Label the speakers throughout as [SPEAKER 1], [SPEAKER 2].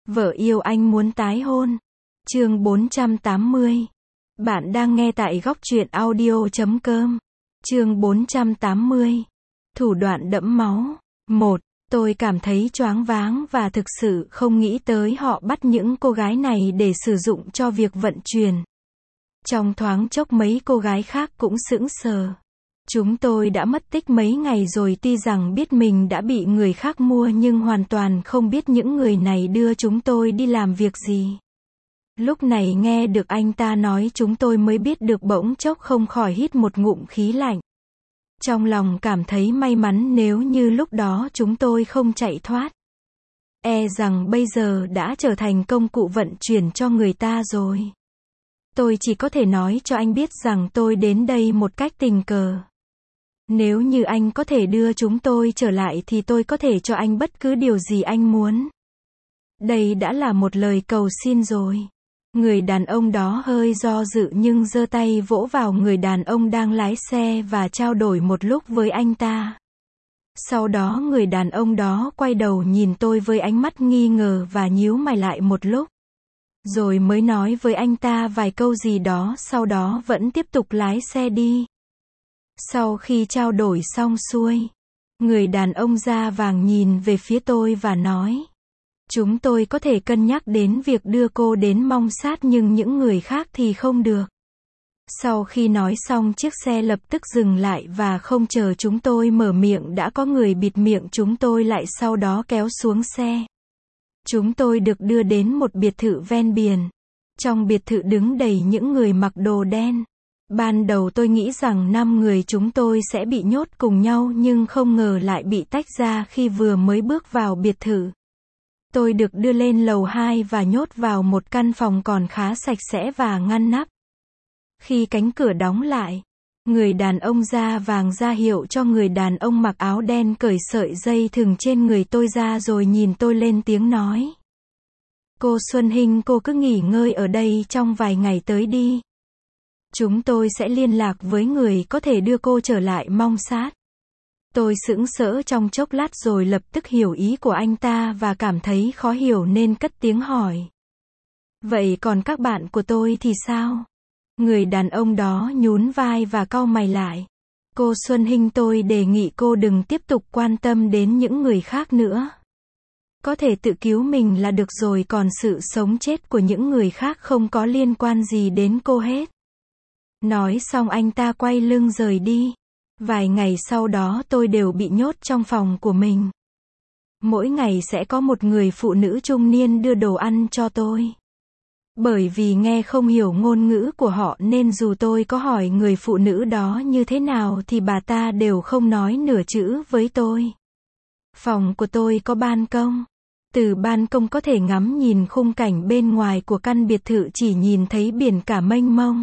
[SPEAKER 1] Vợ yêu anh muốn tái hôn. Chương 480. Bạn đang nghe tại góc truyện audio.com. Chương 480. Thủ đoạn đẫm máu. 1. Tôi cảm thấy choáng váng và thực sự không nghĩ tới họ bắt những cô gái này để sử dụng cho việc vận chuyển. Trong thoáng chốc mấy cô gái khác cũng sững sờ. Chúng tôi đã mất tích mấy ngày rồi, tuy rằng biết mình đã bị người khác mua nhưng hoàn toàn không biết những người này đưa chúng tôi đi làm việc gì. Lúc này nghe được anh ta nói chúng tôi mới biết được, bỗng chốc không khỏi hít một ngụm khí lạnh. Trong lòng cảm thấy may mắn nếu như lúc đó chúng tôi không chạy thoát. E rằng bây giờ đã trở thành công cụ vận chuyển cho người ta rồi. Tôi chỉ có thể nói cho anh biết rằng tôi đến đây một cách tình cờ. Nếu như anh có thể đưa chúng tôi trở lại thì tôi có thể cho anh bất cứ điều gì anh muốn. Đây đã là một lời cầu xin rồi. Người đàn ông đó hơi do dự nhưng giơ tay vỗ vào người đàn ông đang lái xe và trao đổi một lúc với anh ta. Sau đó người đàn ông đó quay đầu nhìn tôi với ánh mắt nghi ngờ và nhíu mày lại một lúc. Rồi mới nói với anh ta vài câu gì đó, sau đó vẫn tiếp tục lái xe đi. Sau khi trao đổi xong xuôi, người đàn ông da vàng nhìn về phía tôi và nói: chúng tôi có thể cân nhắc đến việc đưa cô đến Mong Sát nhưng những người khác thì không được. Sau khi nói xong chiếc xe lập tức dừng lại và không chờ chúng tôi mở miệng đã có người bịt miệng chúng tôi lại, sau đó kéo xuống xe. Chúng tôi được đưa đến một biệt thự ven biển. Trong biệt thự đứng đầy những người mặc đồ đen. Ban đầu tôi nghĩ rằng 5 người chúng tôi sẽ bị nhốt cùng nhau nhưng không ngờ lại bị tách ra khi vừa mới bước vào biệt thự. Tôi được đưa lên lầu 2 và nhốt vào một căn phòng còn khá sạch sẽ và ngăn nắp. Khi cánh cửa đóng lại, người đàn ông da vàng ra hiệu cho người đàn ông mặc áo đen cởi sợi dây thừng trên người tôi ra rồi nhìn tôi lên tiếng nói: cô Xuân Hinh, cô cứ nghỉ ngơi ở đây trong vài ngày tới đi. Chúng tôi sẽ liên lạc với người có thể đưa cô trở lại Mong Sát. Tôi sững sỡ trong chốc lát rồi lập tức hiểu ý của anh ta và cảm thấy khó hiểu nên cất tiếng hỏi: vậy còn các bạn của tôi thì sao? Người đàn ông đó nhún vai và cau mày lại. Cô Xuân Hinh, tôi đề nghị cô đừng tiếp tục quan tâm đến những người khác nữa. Có thể tự cứu mình là được rồi, còn sự sống chết của những người khác không có liên quan gì đến cô hết. Nói xong anh ta quay lưng rời đi. Vài ngày sau đó tôi đều bị nhốt trong phòng của mình. Mỗi ngày sẽ có một người phụ nữ trung niên đưa đồ ăn cho tôi. Bởi vì nghe không hiểu ngôn ngữ của họ nên dù tôi có hỏi người phụ nữ đó như thế nào thì bà ta đều không nói nửa chữ với tôi. Phòng của tôi có ban công. Từ ban công có thể ngắm nhìn khung cảnh bên ngoài của căn biệt thự, chỉ nhìn thấy biển cả mênh mông.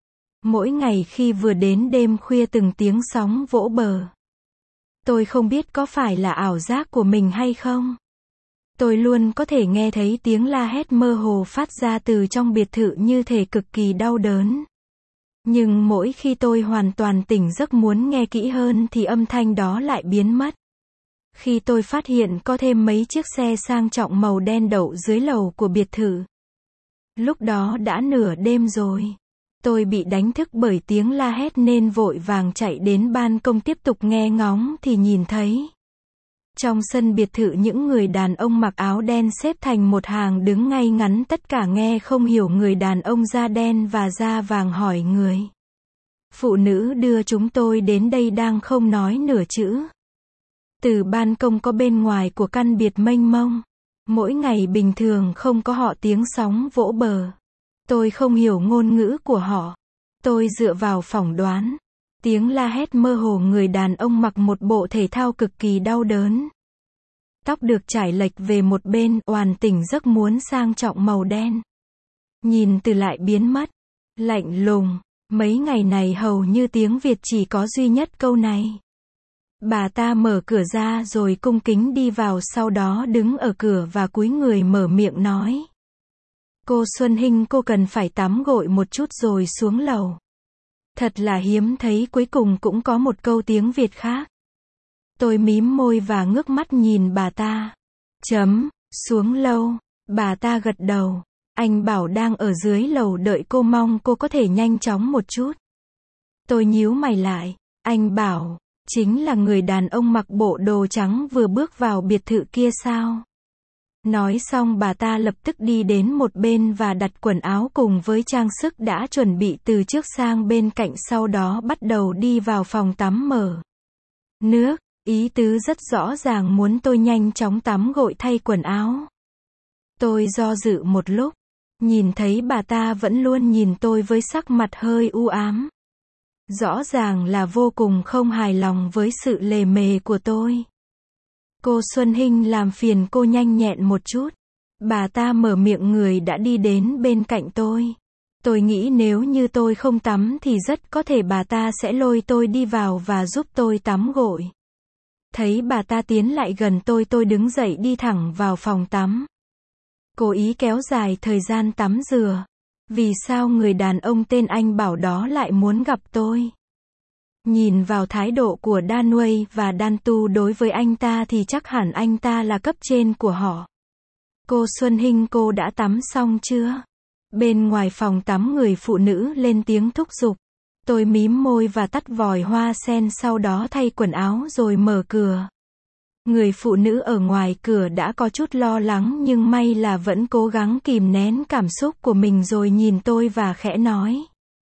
[SPEAKER 1] Mỗi ngày khi vừa đến đêm khuya từng tiếng sóng vỗ bờ. Tôi không biết có phải là ảo giác của mình hay không. Tôi luôn có thể nghe thấy tiếng la hét mơ hồ phát ra từ trong biệt thự như thể cực kỳ đau đớn. Nhưng mỗi khi tôi hoàn toàn tỉnh giấc muốn nghe kỹ hơn thì âm thanh đó lại biến mất. Khi tôi phát hiện có thêm mấy chiếc xe sang trọng màu đen đậu dưới lầu của biệt thự. Lúc đó đã nửa đêm rồi. Tôi bị đánh thức bởi tiếng la hét nên vội vàng chạy đến ban công tiếp tục nghe ngóng thì nhìn thấy. Trong sân biệt thự những người đàn ông mặc áo đen xếp thành một hàng đứng ngay ngắn, tất cả nghe không hiểu. Người đàn ông da đen và da vàng hỏi người phụ nữ đưa chúng tôi đến đây đang không nói nửa chữ. Từ ban công có bên ngoài của căn biệt mênh mông. Mỗi ngày bình thường không có họ tiếng sóng vỗ bờ. Tôi không hiểu ngôn ngữ của họ. Tôi dựa vào phỏng đoán. Tiếng la hét mơ hồ, người đàn ông mặc một bộ thể thao cực kỳ đau đớn. Tóc được trải lệch về một bên, oàn tỉnh giấc muốn sang trọng màu đen. Nhìn từ lại biến mất. Lạnh lùng. Mấy ngày này hầu như tiếng Việt chỉ có duy nhất câu này. Bà ta mở cửa ra rồi cung kính đi vào, sau đó đứng ở cửa và cúi người mở miệng nói: cô Xuân Hinh, cô cần phải tắm gội một chút rồi xuống lầu. Thật là hiếm thấy cuối cùng cũng có một câu tiếng Việt khác. Tôi mím môi và ngước mắt nhìn bà ta. Xuống lâu. Bà ta gật đầu. Anh bảo đang ở dưới lầu đợi cô, mong cô có thể nhanh chóng một chút. Tôi nhíu mày lại. Anh bảo, chính là người đàn ông mặc bộ đồ trắng vừa bước vào biệt thự kia sao? Nói xong bà ta lập tức đi đến một bên và đặt quần áo cùng với trang sức đã chuẩn bị từ trước sang bên cạnh, sau đó bắt đầu đi vào phòng tắm mở nước, ý tứ rất rõ ràng muốn tôi nhanh chóng tắm gội thay quần áo. Tôi do dự một lúc, nhìn thấy bà ta vẫn luôn nhìn tôi với sắc mặt hơi u ám. Rõ ràng là vô cùng không hài lòng với sự lề mề của tôi. Cô Xuân Hinh, làm phiền cô nhanh nhẹn một chút. Bà ta mở miệng, người đã đi đến bên cạnh tôi. Tôi nghĩ nếu như tôi không tắm thì rất có thể bà ta sẽ lôi tôi đi vào và giúp tôi tắm gội. Thấy bà ta tiến lại gần tôi đứng dậy đi thẳng vào phòng tắm. Cố ý kéo dài thời gian tắm rửa. Vì sao người đàn ông tên Anh Bảo đó lại muốn gặp tôi? Nhìn vào thái độ của Danwei và Dan Tu đối với anh ta thì chắc hẳn anh ta là cấp trên của họ. Cô Xuân Hinh, cô đã tắm xong chưa? Bên ngoài phòng tắm người phụ nữ lên tiếng thúc giục. Tôi mím môi và tắt vòi hoa sen, sau đó thay quần áo rồi mở cửa. Người phụ nữ ở ngoài cửa đã có chút lo lắng nhưng may là vẫn cố gắng kìm nén cảm xúc của mình rồi nhìn tôi và khẽ nói.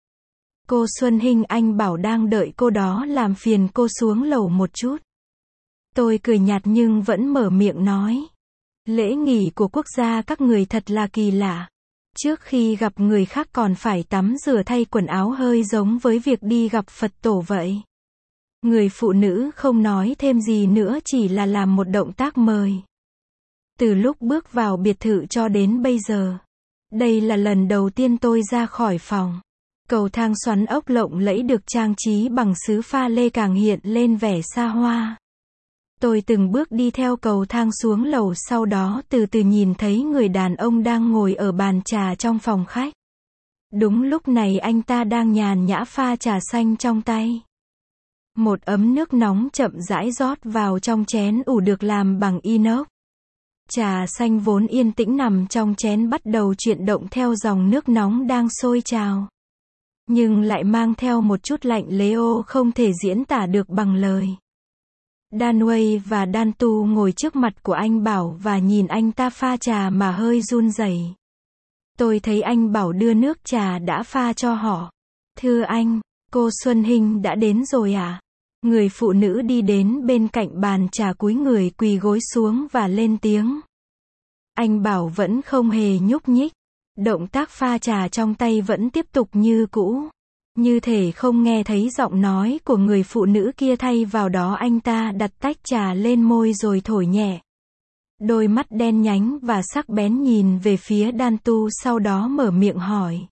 [SPEAKER 1] Cô Xuân Hinh, anh Bảo đang đợi cô đó, làm phiền cô xuống lầu một chút. Tôi cười nhạt nhưng vẫn mở miệng nói. Lễ nghỉ của quốc gia các người thật là kỳ lạ. Trước khi gặp người khác còn phải tắm rửa thay quần áo, hơi giống với việc đi gặp Phật tổ vậy. Người phụ nữ không nói thêm gì nữa, chỉ là làm một động tác mời. Từ lúc bước vào biệt thự cho đến bây giờ, đây là lần đầu tiên tôi ra khỏi phòng. Cầu thang xoắn ốc lộng lẫy được trang trí bằng sứ pha lê càng hiện lên vẻ xa hoa. Tôi từng bước đi theo cầu thang xuống lầu, sau đó từ từ nhìn thấy người đàn ông đang ngồi ở bàn trà trong phòng khách. Đúng lúc này anh ta đang nhàn nhã pha trà xanh trong tay. Một ấm nước nóng chậm rãi rót vào trong chén ủ được làm bằng inox. Trà xanh vốn yên tĩnh nằm trong chén bắt đầu chuyển động theo dòng nước nóng đang sôi trào. Nhưng lại mang theo một chút lạnh lẽo không thể diễn tả được bằng lời. Danwei và Dan Tu ngồi trước mặt của anh Bảo và nhìn anh ta pha trà mà hơi run rẩy. Tôi thấy anh Bảo đưa nước trà đã pha cho họ. Thưa anh, cô Xuân Hinh đã đến rồi à? Người phụ nữ đi đến bên cạnh bàn trà, cúi người quỳ gối xuống và lên tiếng. Anh Bảo vẫn không hề nhúc nhích. Động tác pha trà trong tay vẫn tiếp tục như cũ. Như thể không nghe thấy giọng nói của người phụ nữ kia, thay vào đó anh ta đặt tách trà lên môi rồi thổi nhẹ. Đôi mắt đen nhánh và sắc bén nhìn về phía Dan Tu, sau đó mở miệng hỏi.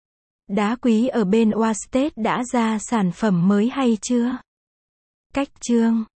[SPEAKER 1] Đá quý ở bên Oastet đã ra sản phẩm mới hay chưa? Cách chương